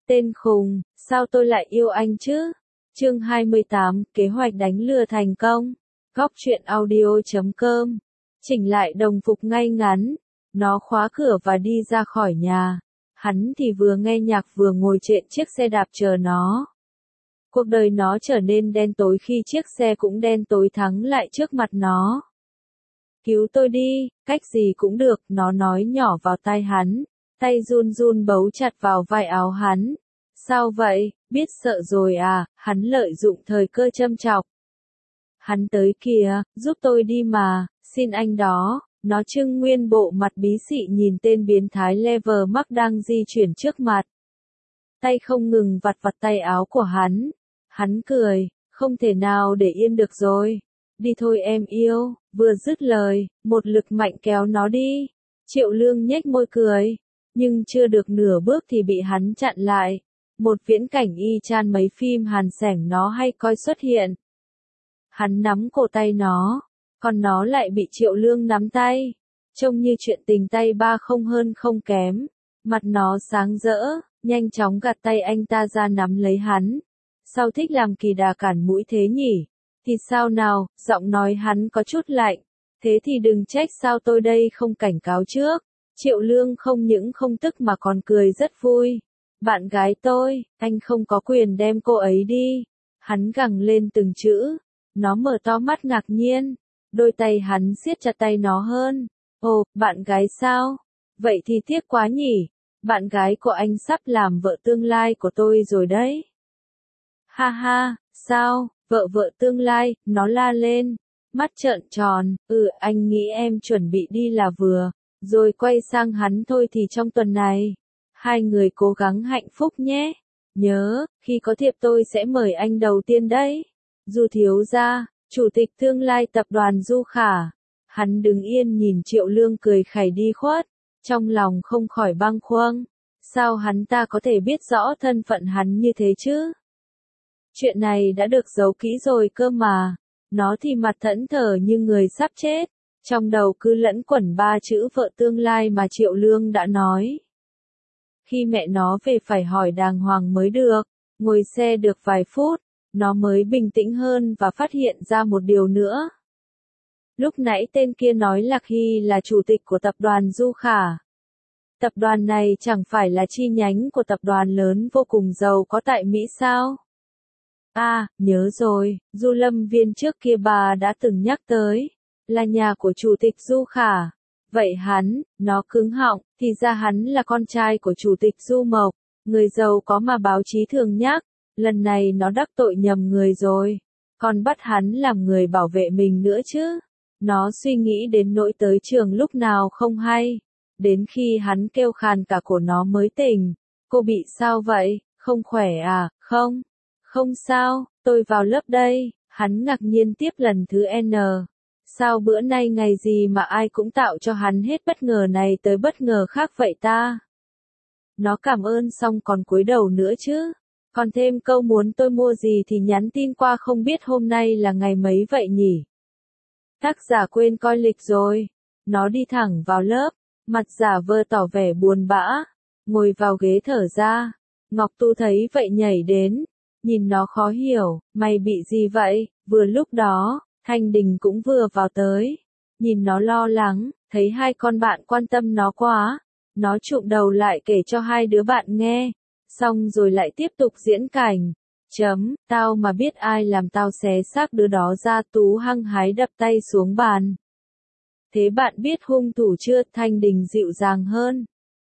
Tên khùng, sao tôi lại yêu anh chứ? Chương 28, kế hoạch đánh lừa thành công. Góc truyện audio.com. Chỉnh lại đồng phục ngay ngắn. Nó khóa cửa và đi ra khỏi nhà. Hắn thì vừa nghe nhạc vừa ngồi trên chiếc xe đạp chờ nó. Cuộc đời nó trở nên đen tối khi chiếc xe cũng đen tối thắng lại trước mặt nó. Cứu tôi đi, cách gì cũng được, nó nói nhỏ vào tai hắn. Tay run run bấu chặt vào vai áo hắn. Sao vậy, biết sợ rồi à, hắn lợi dụng thời cơ châm chọc. Hắn tới kìa, giúp tôi đi mà, xin anh đó. Nó trưng nguyên bộ mặt bí xị nhìn tên biến thái Levermark đang di chuyển trước mặt. Tay không ngừng vặt vặt tay áo của hắn. Hắn cười, không thể nào để yên được rồi. Đi thôi em yêu, vừa dứt lời, một lực mạnh kéo nó đi. Triệu Lương nhếch môi cười, nhưng chưa được nửa bước thì bị hắn chặn lại. Một viễn cảnh y chang mấy phim hàn sẻng nó hay coi xuất hiện. Hắn nắm cổ tay nó, còn nó lại bị Triệu Lương nắm tay. Trông như chuyện tình tay ba không hơn không kém. Mặt nó sáng rỡ, nhanh chóng gạt tay anh ta ra nắm lấy hắn. Sao thích làm kỳ đà cản mũi thế nhỉ? Thì sao nào, giọng nói hắn có chút lạnh. Thế thì đừng trách sao tôi đây không cảnh cáo trước. Triệu Lương không những không tức mà còn cười rất vui. Bạn gái tôi, anh không có quyền đem cô ấy đi. Hắn gằn lên từng chữ. Nó mở to mắt ngạc nhiên. Đôi tay hắn siết chặt tay nó hơn. Ồ, bạn gái sao? Vậy thì tiếc quá nhỉ. Bạn gái của anh sắp làm vợ tương lai của tôi rồi đấy. Ha ha, sao, vợ tương lai, nó la lên. Mắt trợn tròn, anh nghĩ em chuẩn bị đi là vừa. Rồi quay sang hắn thôi thì trong tuần này. Hai người cố gắng hạnh phúc nhé. Nhớ, khi có thiệp tôi sẽ mời anh đầu tiên đấy. Du thiếu gia, chủ tịch tương lai tập đoàn Du Khả. Hắn đứng yên nhìn Triệu Lương cười khẩy đi khuất. Trong lòng không khỏi bâng khuâng. Sao hắn ta có thể biết rõ thân phận hắn như thế chứ? Chuyện này đã được giấu kỹ rồi cơ mà. Nó thì mặt thẫn thờ như người sắp chết. Trong đầu cứ lẫn quẩn ba chữ vợ tương lai mà Triệu Lương đã nói. Khi mẹ nó về phải hỏi đàng hoàng mới được. Ngồi xe được vài phút, nó mới bình tĩnh hơn và phát hiện ra một điều nữa. Lúc nãy tên kia nói Lạc Hy là chủ tịch của tập đoàn Du Khả. Tập đoàn này chẳng phải là chi nhánh của tập đoàn lớn vô cùng giàu có tại Mỹ sao? À, nhớ rồi, Du Lâm Viên trước kia bà đã từng nhắc tới. Là nhà của chủ tịch Du Khả. Vậy nó cứng họng, thì ra hắn là con trai của chủ tịch Du Mộc. Người giàu có mà báo chí thường nhắc. Lần này nó đắc tội nhầm người rồi. Còn bắt hắn làm người bảo vệ mình nữa chứ. Nó suy nghĩ đến nỗi tới trường lúc nào không hay. Đến khi hắn kêu khàn cả cổ nó mới tỉnh. Cô bị sao vậy, không khỏe à, không? Không sao, tôi vào lớp đây. Hắn ngạc nhiên tiếp lần thứ N. Sao bữa nay ngày gì mà ai cũng tạo cho hắn hết bất ngờ này tới bất ngờ khác vậy ta? Nó cảm ơn xong còn cúi đầu nữa chứ. Còn thêm câu muốn tôi mua gì thì nhắn tin qua không biết hôm nay là ngày mấy vậy nhỉ? Tác giả quên coi lịch rồi. Nó đi thẳng vào lớp, mặt giả vờ tỏ vẻ buồn bã, ngồi vào ghế thở ra. Ngọc Tu thấy vậy nhảy đến, nhìn nó khó hiểu, mày bị gì vậy? Vừa lúc đó, Thanh Đình cũng vừa vào tới. Nhìn nó lo lắng, thấy hai con bạn quan tâm nó quá. Nó chụm đầu lại kể cho hai đứa bạn nghe. Xong rồi lại tiếp tục diễn cảnh. Tao mà biết ai làm tao xé xác đứa đó ra. Tú hăng hái đập tay xuống bàn. Thế bạn biết hung thủ chưa? Thanh Đình dịu dàng hơn.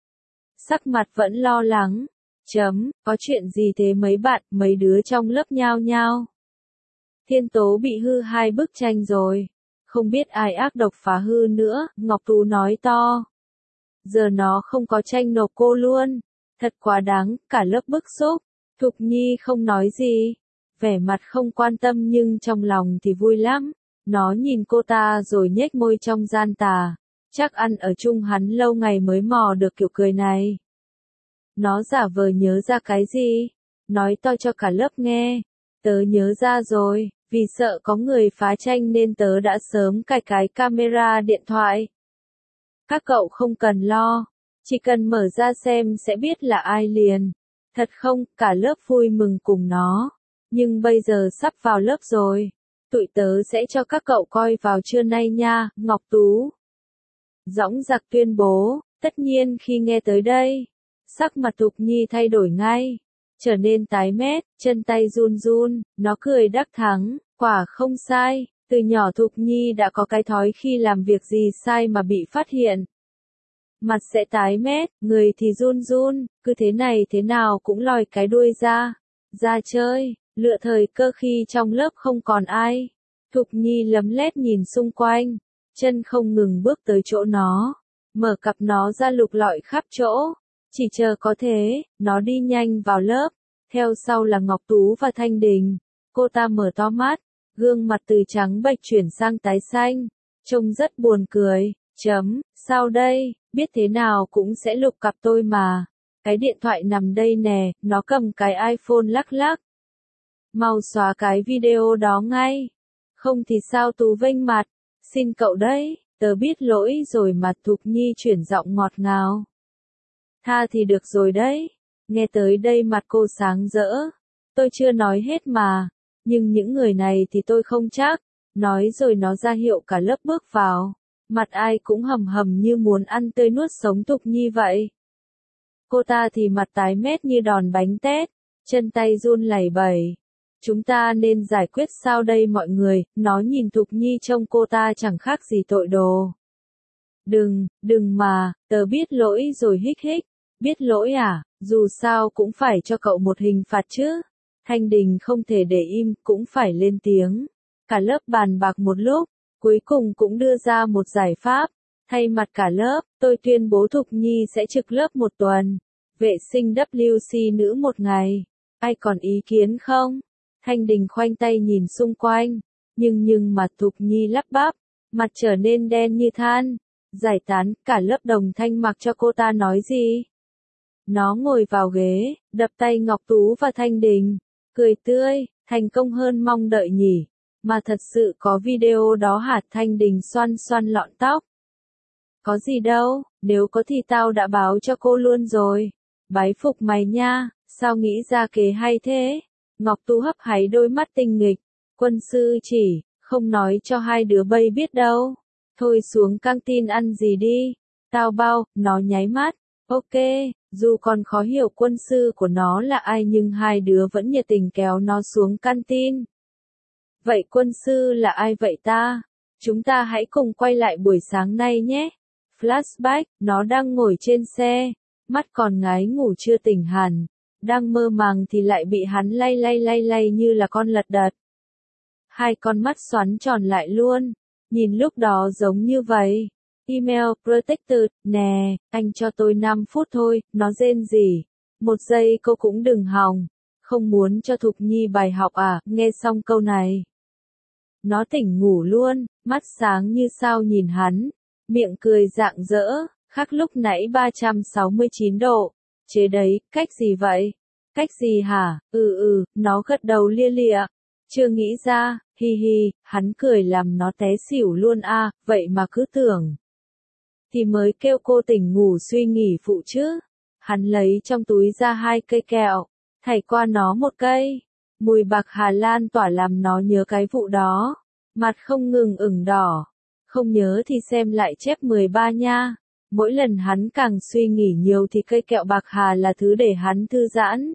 Sắc mặt vẫn lo lắng. Có chuyện gì thế mấy đứa trong lớp nhao nhao. Thiên Tố bị hư 2 bức tranh rồi. Không biết ai ác độc phá hư nữa, Ngọc Tú nói to. Giờ nó không có tranh nộp cô luôn. Thật quá đáng, cả lớp bức xúc. Thục Nhi không nói gì. Vẻ mặt không quan tâm nhưng trong lòng thì vui lắm. Nó nhìn cô ta rồi nhếch môi trong gian tà. Chắc ăn ở chung hắn lâu ngày mới mò được kiểu cười này. Nó giả vờ nhớ ra cái gì? Nói to cho cả lớp nghe. Tớ nhớ ra rồi, vì sợ có người phá tranh nên tớ đã sớm cài cái camera điện thoại. Các cậu không cần lo, chỉ cần mở ra xem sẽ biết là ai liền. Thật không, cả lớp vui mừng cùng nó. Nhưng bây giờ sắp vào lớp rồi. Tụi tớ sẽ cho các cậu coi vào trưa nay nha, Ngọc Tú. Dõng dạc tuyên bố, tất nhiên khi nghe tới đây, sắc mặt Thục Nhi thay đổi ngay, trở nên tái mét, chân tay run run, nó cười đắc thắng, quả không sai, từ nhỏ Thục Nhi đã có cái thói khi làm việc gì sai mà bị phát hiện. Mặt sẽ tái mét, người thì run run, cứ thế này thế nào cũng lòi cái đuôi ra chơi, lựa thời cơ khi trong lớp không còn ai. Thục Nhi lấm lét nhìn xung quanh, chân không ngừng bước tới chỗ nó, mở cặp nó ra lục lọi khắp chỗ, chỉ chờ có thế, nó đi nhanh vào lớp, theo sau là Ngọc Tú và Thanh Đình. Cô ta mở to mắt, gương mặt từ trắng bệch chuyển sang tái xanh, trông rất buồn cười. Sao đây, biết thế nào cũng sẽ lục cặp tôi mà. Cái điện thoại nằm đây nè, nó cầm cái iPhone lắc lắc. Mau xóa cái video đó ngay. Không thì sao Tú vênh mặt. Xin cậu đấy, tớ biết lỗi rồi mà. Thục Nhi chuyển giọng ngọt ngào. Tha thì được rồi đấy. Nghe tới đây mặt cô sáng rỡ. Tôi chưa nói hết mà. Nhưng những người này thì tôi không chắc. Nói rồi nó ra hiệu cả lớp bước vào. Mặt ai cũng hầm hầm như muốn ăn tươi nuốt sống Thục Nhi vậy. Cô ta thì mặt tái mét như đòn bánh tét, chân tay run lẩy bẩy. Chúng ta nên giải quyết sao đây mọi người, nó nhìn Thục Nhi trông cô ta chẳng khác gì tội đồ. Đừng mà, tớ biết lỗi rồi hích hích. Biết lỗi à, dù sao cũng phải cho cậu một hình phạt chứ. Thanh Đình không thể để im, cũng phải lên tiếng. Cả lớp bàn bạc một lúc, cuối cùng cũng đưa ra một giải pháp. Thay mặt cả lớp, tôi tuyên bố Thục Nhi sẽ trực lớp một tuần. Vệ sinh WC nữ một ngày. Ai còn ý kiến không? Thanh Đình khoanh tay nhìn xung quanh. Nhưng mà Thục Nhi lắp bắp. Mặt trở nên đen như than. Giải tán, cả lớp đồng thanh mặc cho cô ta nói gì. Nó ngồi vào ghế, đập tay Ngọc Tú và Thanh Đình. Cười tươi, thành công hơn mong đợi nhỉ. Mà thật sự có video đó hả? Thanh Đình xoăn xoăn lọn tóc. Có gì đâu, nếu có thì tao đã báo cho cô luôn rồi. Bái phục mày nha, sao nghĩ ra kế hay thế? Ngọc Tú hấp háy đôi mắt tinh nghịch. Quân sư chỉ, không nói cho hai đứa bay biết đâu. Thôi xuống căng tin ăn gì đi. Tao bao, nó nháy mắt. Ok, dù còn khó hiểu quân sư của nó là ai nhưng hai đứa vẫn nhiệt tình kéo nó xuống canteen. Vậy quân sư là ai vậy ta? Chúng ta hãy cùng quay lại buổi sáng nay nhé. Flashback, nó đang ngồi trên xe, mắt còn ngái ngủ chưa tỉnh hẳn, đang mơ màng thì lại bị hắn lay như là con lật đật. Hai con mắt xoắn tròn lại luôn, nhìn lúc đó giống như vậy. Email protected, nè, anh cho tôi 5 phút thôi, nó rên rỉ. 1 giây cô cũng đừng hòng. Không muốn cho Thục Nhi bài học à, nghe xong câu này. Nó tỉnh ngủ luôn, mắt sáng như sao nhìn hắn, miệng cười rạng rỡ, khác lúc nãy 369 độ. Chế đấy, cách gì vậy? Cách gì hả? Nó gật đầu lia lịa. Chưa nghĩ ra, hi hi, hắn cười làm nó té xỉu luôn à, vậy mà cứ tưởng. Thì mới kêu cô tỉnh ngủ suy nghỉ phụ chứ. Hắn lấy trong túi ra 2 cây kẹo, thảy qua nó 1 cây. Mùi bạc Hà Lan tỏa làm nó nhớ cái vụ đó. Mặt không ngừng ửng đỏ. Không nhớ thì xem lại chép 13 nha. Mỗi lần hắn càng suy nghĩ nhiều thì cây kẹo bạc hà là thứ để hắn thư giãn.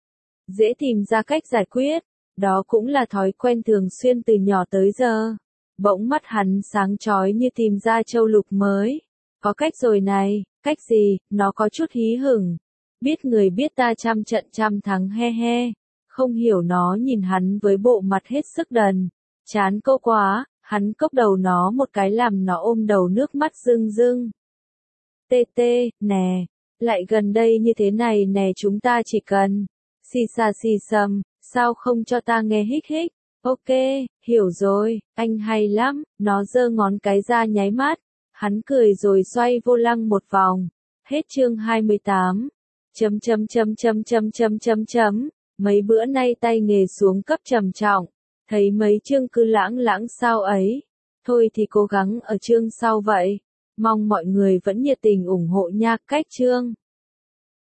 Dễ tìm ra cách giải quyết. Đó cũng là thói quen thường xuyên từ nhỏ tới giờ. Bỗng mắt hắn sáng chói như tìm ra châu lục mới. Có cách rồi này, cách gì? Nó có chút hí hửng. Biết người biết ta trăm trận trăm thắng he he. Không hiểu nó nhìn hắn với bộ mặt hết sức đần. Chán cô quá, hắn cốc đầu nó một cái làm nó ôm đầu nước mắt rưng rưng. Tê tê, nè, lại gần đây như thế này nè chúng ta chỉ cần. Xì xà xì xầm, sao không cho ta nghe hích hích. Ok, hiểu rồi, anh hay lắm, nó giơ ngón cái ra nháy mắt. Hắn cười rồi xoay vô lăng một vòng. Hết chương 28. Mấy bữa nay tay nghề xuống cấp trầm trọng. Thấy mấy chương cứ lãng sao ấy. Thôi thì cố gắng ở chương sau vậy. Mong mọi người vẫn nhiệt tình ủng hộ nha. Cách chương